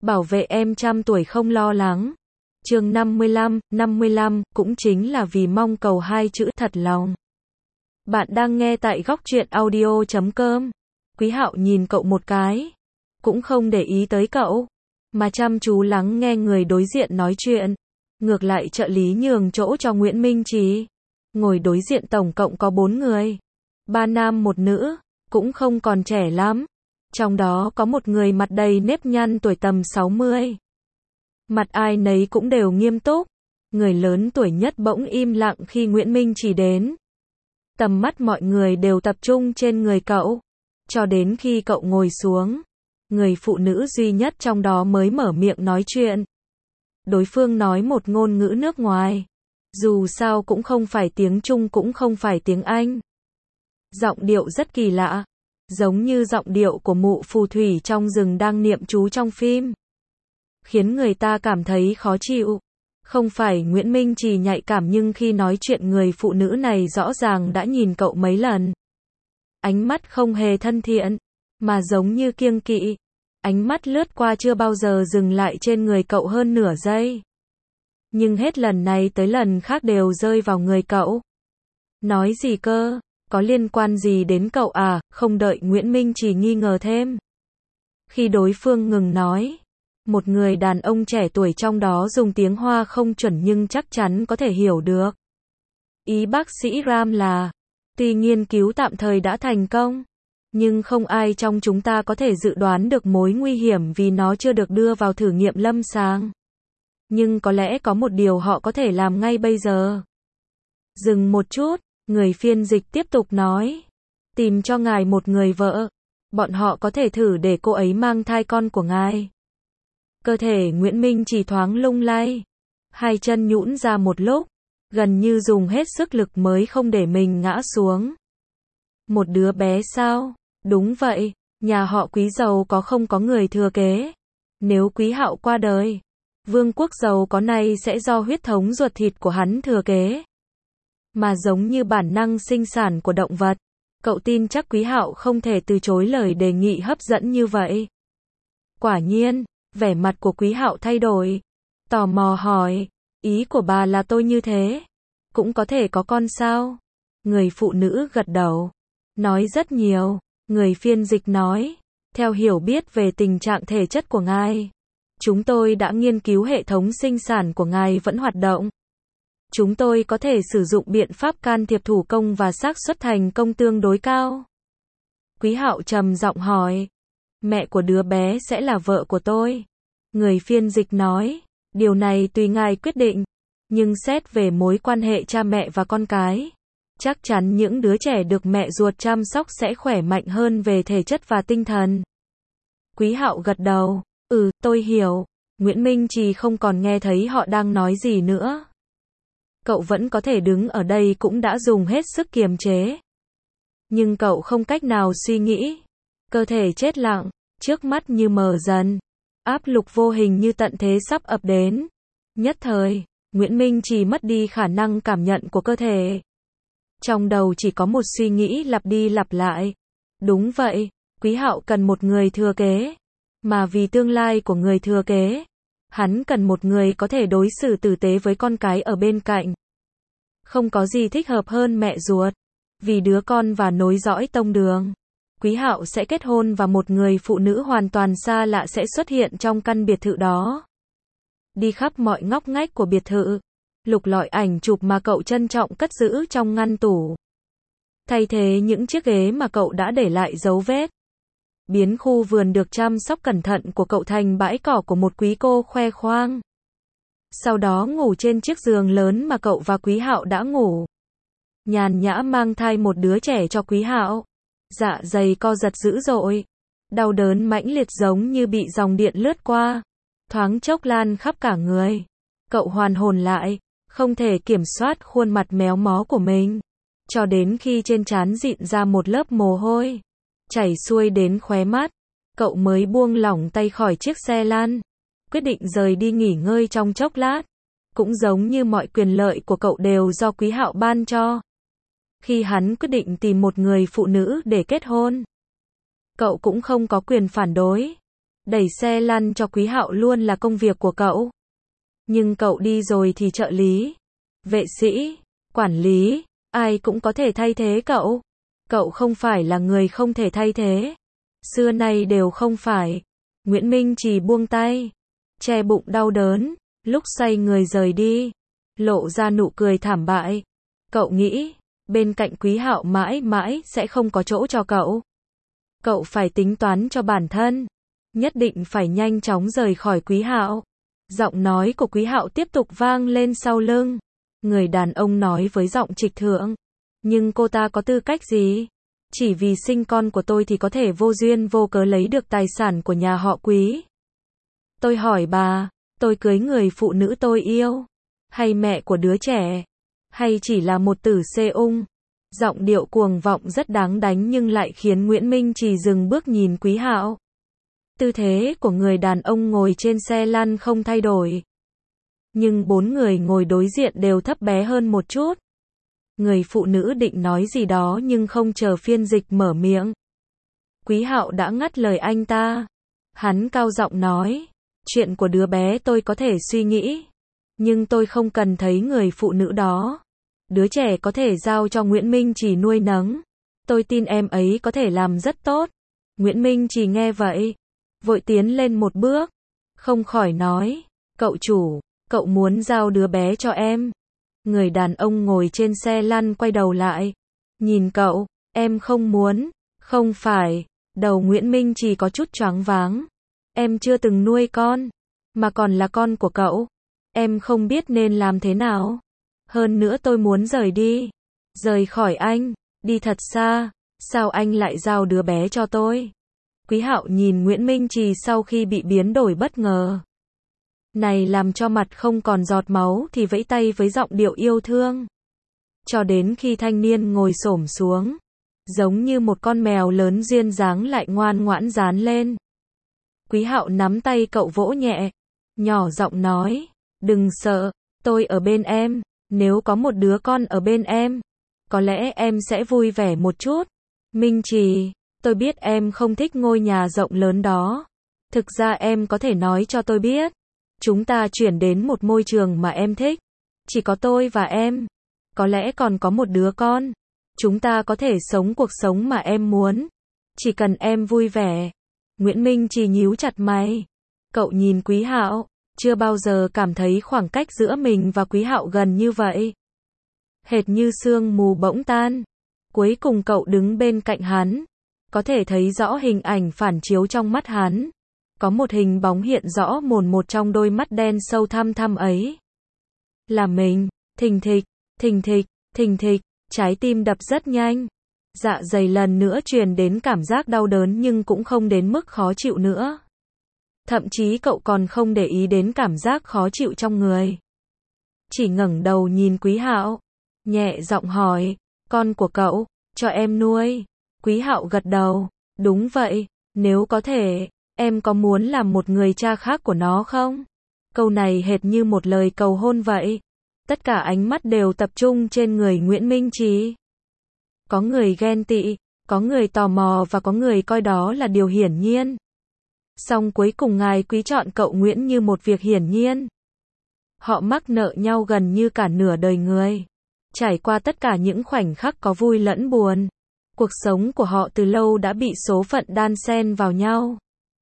Bảo vệ em trăm tuổi không lo lắng. Chương 55, cũng chính là vì mong cầu hai chữ thật lòng. Bạn đang nghe tại góc truyện audio.com. Quý Hạo nhìn cậu một cái, cũng không để ý tới cậu, mà chăm chú lắng nghe người đối diện nói chuyện. Ngược lại trợ lý nhường chỗ cho Nguyễn Minh Trì. Ngồi đối diện tổng cộng có 4 người. 3 nam 1 nữ, cũng không còn trẻ lắm. Trong đó có một người mặt đầy nếp nhăn tuổi tầm 60. Mặt ai nấy cũng đều nghiêm túc. Người lớn tuổi nhất bỗng im lặng khi Nguyễn Minh Trì đến. Tầm mắt mọi người đều tập trung trên người cậu. Cho đến khi cậu ngồi xuống, người phụ nữ duy nhất trong đó mới mở miệng nói chuyện. Đối phương nói một ngôn ngữ nước ngoài. Dù sao cũng không phải tiếng Trung cũng không phải tiếng Anh. Giọng điệu rất kỳ lạ. Giống như giọng điệu của mụ phù thủy trong rừng đang niệm chú trong phim. Khiến người ta cảm thấy khó chịu. Không phải Nguyễn Minh Trì nhạy cảm, nhưng khi nói chuyện người phụ nữ này rõ ràng đã nhìn cậu mấy lần. Ánh mắt không hề thân thiện, mà giống như kiêng kỵ. Ánh mắt lướt qua chưa bao giờ dừng lại trên người cậu hơn nửa giây. Nhưng hết lần này tới lần khác đều rơi vào người cậu. Nói gì cơ? Có liên quan gì đến cậu à? Không đợi Nguyễn Minh Trì nghi ngờ thêm. Khi đối phương ngừng nói, một người đàn ông trẻ tuổi trong đó dùng tiếng Hoa không chuẩn nhưng chắc chắn có thể hiểu được. Ý bác sĩ Ram là, tuy nghiên cứu tạm thời đã thành công, nhưng không ai trong chúng ta có thể dự đoán được mối nguy hiểm vì nó chưa được đưa vào thử nghiệm lâm sàng. Nhưng có lẽ có một điều họ có thể làm ngay bây giờ. Dừng một chút, người phiên dịch tiếp tục nói. Tìm cho ngài một người vợ. Bọn họ có thể thử để cô ấy mang thai con của ngài. Cơ thể Nguyễn Minh chỉ thoáng lung lay. Hai chân nhũn ra một lúc. Gần như dùng hết sức lực mới không để mình ngã xuống. Một đứa bé sao? Đúng vậy. Nhà họ Quý giàu có không có người thừa kế. Nếu Quý Hạo qua đời, vương quốc giàu có này sẽ do huyết thống ruột thịt của hắn thừa kế. Mà giống như bản năng sinh sản của động vật, cậu tin chắc Quý Hạo không thể từ chối lời đề nghị hấp dẫn như vậy. Quả nhiên, vẻ mặt của Quý Hạo thay đổi. Tò mò hỏi, ý của bà là tôi như thế cũng có thể có con sao? Người phụ nữ gật đầu, nói rất nhiều. Người phiên dịch nói, theo hiểu biết về tình trạng thể chất của ngài, chúng tôi đã nghiên cứu hệ thống sinh sản của ngài vẫn hoạt động. Chúng tôi có thể sử dụng biện pháp can thiệp thủ công và xác suất thành công tương đối cao. Quý Hạo trầm giọng hỏi, mẹ của đứa bé sẽ là vợ của tôi. Người phiên dịch nói, điều này tùy ngài quyết định, nhưng xét về mối quan hệ cha mẹ và con cái, chắc chắn những đứa trẻ được mẹ ruột chăm sóc sẽ khỏe mạnh hơn về thể chất và tinh thần. Quý Hạo gật đầu, tôi hiểu. Nguyễn Minh Trì không còn nghe thấy họ đang nói gì nữa. Cậu vẫn có thể đứng ở đây cũng đã dùng hết sức kiềm chế. Nhưng cậu không cách nào suy nghĩ. Cơ thể chết lặng, trước mắt như mờ dần. Áp lực vô hình như tận thế sắp ập đến. Nhất thời, Nguyễn Minh Trì mất đi khả năng cảm nhận của cơ thể. Trong đầu chỉ có một suy nghĩ lặp đi lặp lại. Đúng vậy, Quý Hạo cần một người thừa kế. Mà vì tương lai của người thừa kế, hắn cần một người có thể đối xử tử tế với con cái ở bên cạnh. Không có gì thích hợp hơn mẹ ruột. Vì đứa con và nối dõi tông đường, Quý Hạo sẽ kết hôn và một người phụ nữ hoàn toàn xa lạ sẽ xuất hiện trong căn biệt thự đó. Đi khắp mọi ngóc ngách của biệt thự, lục lọi ảnh chụp mà cậu trân trọng cất giữ trong ngăn tủ. Thay thế những chiếc ghế mà cậu đã để lại dấu vết. Biến khu vườn được chăm sóc cẩn thận của cậu thành bãi cỏ của một quý cô khoe khoang. Sau đó ngủ trên chiếc giường lớn mà cậu và Quý Hạo đã ngủ. Nhàn nhã mang thai một đứa trẻ cho Quý Hạo. Dạ dày co giật dữ dội. Đau đớn mãnh liệt giống như bị dòng điện lướt qua. Thoáng chốc lan khắp cả người. Cậu hoàn hồn lại, không thể kiểm soát khuôn mặt méo mó của mình. Cho đến khi trên trán dịn ra một lớp mồ hôi, chảy xuôi đến khóe mắt, cậu mới buông lỏng tay khỏi chiếc xe lăn. Quyết định rời đi nghỉ ngơi trong chốc lát. Cũng giống như mọi quyền lợi của cậu đều do Quý Hạo ban cho. Khi hắn quyết định tìm một người phụ nữ để kết hôn, cậu cũng không có quyền phản đối. Đẩy xe lăn cho Quý Hạo luôn là công việc của cậu. Nhưng cậu đi rồi thì trợ lý, vệ sĩ, quản lý, ai cũng có thể thay thế cậu. Cậu không phải là người không thể thay thế. Xưa nay đều không phải. Nguyễn Minh Trì buông tay, che bụng đau đớn, lúc xoay người rời đi, lộ ra nụ cười thảm bại. Cậu nghĩ, bên cạnh Quý Hạo mãi mãi sẽ không có chỗ cho cậu. Cậu phải tính toán cho bản thân, nhất định phải nhanh chóng rời khỏi Quý Hạo. Giọng nói của Quý Hạo tiếp tục vang lên sau lưng. Người đàn ông nói với giọng trịch thượng. Nhưng cô ta có tư cách gì? Chỉ vì sinh con của tôi thì có thể vô duyên vô cớ lấy được tài sản của nhà họ Quý. Tôi hỏi bà, tôi cưới người phụ nữ tôi yêu, hay mẹ của đứa trẻ, hay chỉ là một tử xê ung? Giọng điệu cuồng vọng rất đáng đánh nhưng lại khiến Nguyễn Minh Trì dừng bước nhìn Quý Hạo. Tư thế của người đàn ông ngồi trên xe lăn không thay đổi. Nhưng 4 người ngồi đối diện đều thấp bé hơn một chút. Người phụ nữ định nói gì đó nhưng không chờ phiên dịch mở miệng. Quý Hạo đã ngắt lời anh ta. Hắn cao giọng nói, chuyện của đứa bé tôi có thể suy nghĩ, nhưng tôi không cần thấy người phụ nữ đó. Đứa trẻ có thể giao cho Nguyễn Minh Trì nuôi nấng. Tôi tin em ấy có thể làm rất tốt. Nguyễn Minh Trì nghe vậy, vội tiến lên một bước, không khỏi nói, cậu chủ, cậu muốn giao đứa bé cho em. Người đàn ông ngồi trên xe lăn quay đầu lại, nhìn cậu, em không muốn, không phải. Đầu Nguyễn Minh Trì có chút choáng váng. Em chưa từng nuôi con, mà còn là con của cậu. Em không biết nên làm thế nào. Hơn nữa tôi muốn rời đi, rời khỏi anh, đi thật xa. Sao anh lại giao đứa bé cho tôi? Quý Hạo nhìn Nguyễn Minh Trì sau khi bị biến đổi bất ngờ này làm cho mặt không còn giọt máu thì vẫy tay với giọng điệu yêu thương. Cho đến khi thanh niên ngồi xổm xuống, giống như một con mèo lớn duyên dáng lại ngoan ngoãn dán lên. Quý Hạo nắm tay cậu vỗ nhẹ, nhỏ giọng nói, đừng sợ, tôi ở bên em. Nếu có một đứa con ở bên em, có lẽ em sẽ vui vẻ một chút. Minh Trì, tôi biết em không thích ngôi nhà rộng lớn đó. Thực ra em có thể nói cho tôi biết. Chúng ta chuyển đến một môi trường mà em thích. Chỉ có tôi và em. Có lẽ còn có một đứa con. Chúng ta có thể sống cuộc sống mà em muốn. Chỉ cần em vui vẻ. Nguyễn Minh Trì nhíu chặt mày. Cậu nhìn Quý Hạo, chưa bao giờ cảm thấy khoảng cách giữa mình và Quý Hạo gần như vậy. Hệt như sương mù bỗng tan. Cuối cùng cậu đứng bên cạnh hắn. Có thể thấy rõ hình ảnh phản chiếu trong mắt hắn. Có một hình bóng hiện rõ mồn một trong đôi mắt đen sâu thăm thăm ấy. Là mình. Thình thịch, thình thịch, thình thịch. Trái tim đập rất nhanh. Dạ dày lần nữa truyền đến cảm giác đau đớn nhưng cũng không đến mức khó chịu nữa. Thậm chí cậu còn không để ý đến cảm giác khó chịu trong người. Chỉ ngẩng đầu nhìn Quý Hạo, nhẹ giọng hỏi, con của cậu, cho em nuôi. Quý Hạo gật đầu, đúng vậy, nếu có thể, em có muốn làm một người cha khác của nó không? Câu này hệt như một lời cầu hôn vậy. Tất cả ánh mắt đều tập trung trên người Nguyễn Minh Trì. Có người ghen tị, có người tò mò và có người coi đó là điều hiển nhiên. Song cuối cùng ngài Quý chọn cậu Nguyễn như một việc hiển nhiên. Họ mắc nợ nhau gần như cả nửa đời người. Trải qua tất cả những khoảnh khắc có vui lẫn buồn. Cuộc sống của họ từ lâu đã bị số phận đan xen vào nhau.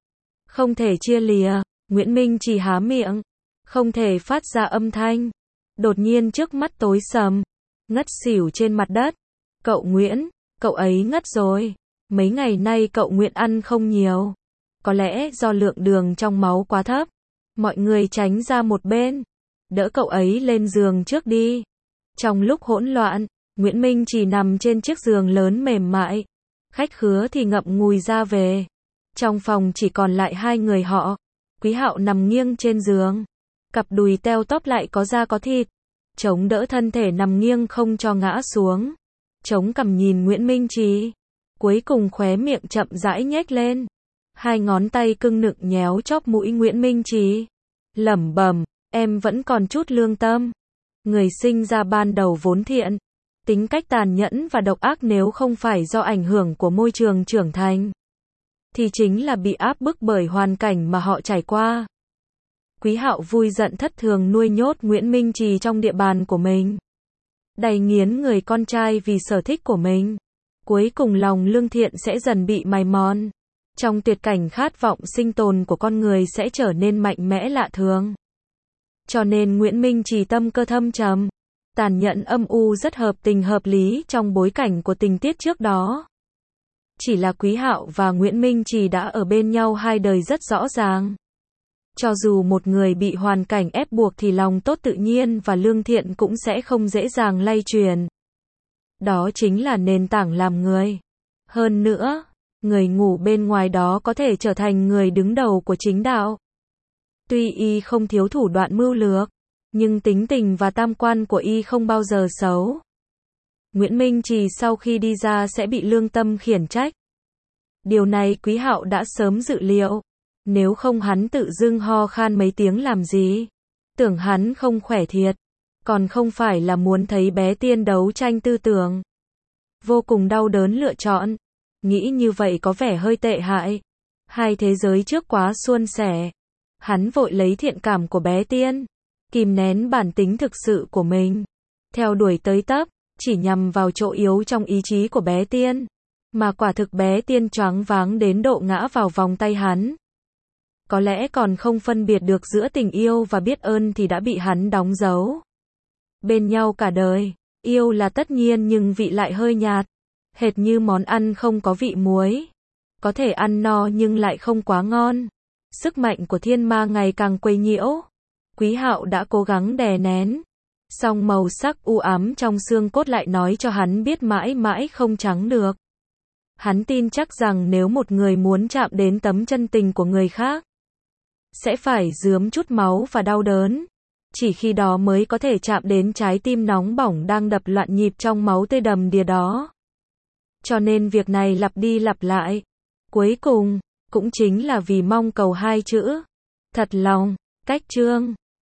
Không thể chia lìa. Nguyễn Minh chỉ há miệng, không thể phát ra âm thanh. Đột nhiên trước mắt tối sầm, ngất xỉu trên mặt đất. Cậu Nguyễn, cậu ấy ngất rồi. Mấy ngày nay cậu Nguyễn ăn không nhiều. Có lẽ do lượng đường trong máu quá thấp. Mọi người tránh ra một bên. Đỡ cậu ấy lên giường trước đi. Trong lúc hỗn loạn, Nguyễn Minh chỉ nằm trên chiếc giường lớn mềm mại. Khách khứa thì ngậm ngùi ra về. Trong phòng chỉ còn lại hai người họ. Quý Hạo nằm nghiêng trên giường. Cặp đùi teo tóp lại có da có thịt. Chống đỡ thân thể nằm nghiêng không cho ngã xuống. Chống cằm nhìn Nguyễn Minh Trì. Cuối cùng khóe miệng chậm rãi nhếch lên. Hai ngón tay cưng nựng nhéo chóp mũi Nguyễn Minh Trì. Lẩm bẩm, em vẫn còn chút lương tâm. Người sinh ra ban đầu vốn thiện. Tính cách tàn nhẫn và độc ác nếu không phải do ảnh hưởng của môi trường trưởng thành. thì chính là bị áp bức bởi hoàn cảnh mà họ trải qua. Quý Hạo vui giận thất thường nuôi nhốt Nguyễn Minh Trì trong địa bàn của mình. Đày nghiến người con trai vì sở thích của mình. Cuối cùng lòng lương thiện sẽ dần bị mài mòn. Trong tuyệt cảnh khát vọng sinh tồn của con người sẽ trở nên mạnh mẽ lạ thường. Cho nên Nguyễn Minh Trì tâm cơ thâm trầm, tàn nhẫn âm u rất hợp tình hợp lý trong bối cảnh của tình tiết trước đó. Chỉ là Quý Hạo và Nguyễn Minh Trì đã ở bên nhau hai đời rất rõ ràng. Cho dù một người bị hoàn cảnh ép buộc thì lòng tốt tự nhiên và lương thiện cũng sẽ không dễ dàng lay truyền. Đó chính là nền tảng làm người. Hơn nữa, người ngủ bên ngoài đó có thể trở thành người đứng đầu của chính đạo. Tuy y không thiếu thủ đoạn mưu lược, nhưng tính tình và tam quan của y không bao giờ xấu. Nguyễn Minh Trì sau khi đi ra sẽ bị lương tâm khiển trách. Điều này Quý Hạo đã sớm dự liệu. Nếu không hắn tự dưng ho khan mấy tiếng làm gì? Tưởng hắn không khỏe thiệt. Còn không phải là muốn thấy bé Tiên đấu tranh tư tưởng. Vô cùng đau đớn lựa chọn. Nghĩ như vậy có vẻ hơi tệ hại. Hai thế giới trước quá suôn sẻ. Hắn vội lấy thiện cảm của bé Tiên, kìm nén bản tính thực sự của mình, theo đuổi tới tấp, chỉ nhằm vào chỗ yếu trong ý chí của bé Tiên. Mà quả thực bé Tiên choáng váng đến độ ngã vào vòng tay hắn. Có lẽ còn không phân biệt được giữa tình yêu và biết ơn thì đã bị hắn đóng dấu. Bên nhau cả đời, yêu là tất nhiên nhưng vị lại hơi nhạt, hệt như món ăn không có vị muối. Có thể ăn no nhưng lại không quá ngon. Sức mạnh của thiên ma ngày càng quấy nhiễu. Quý Hạo đã cố gắng đè nén. Song màu sắc u ám trong xương cốt lại nói cho hắn biết mãi mãi không trắng được. Hắn tin chắc rằng nếu một người muốn chạm đến tấm chân tình của người khác, sẽ phải rướm chút máu và đau đớn. Chỉ khi đó mới có thể chạm đến trái tim nóng bỏng đang đập loạn nhịp trong máu tươi đầm đìa đó. Cho nên việc này lặp đi lặp lại. Cuối cùng, cũng chính là vì mong cầu hai chữ. Thật lòng. Cách chương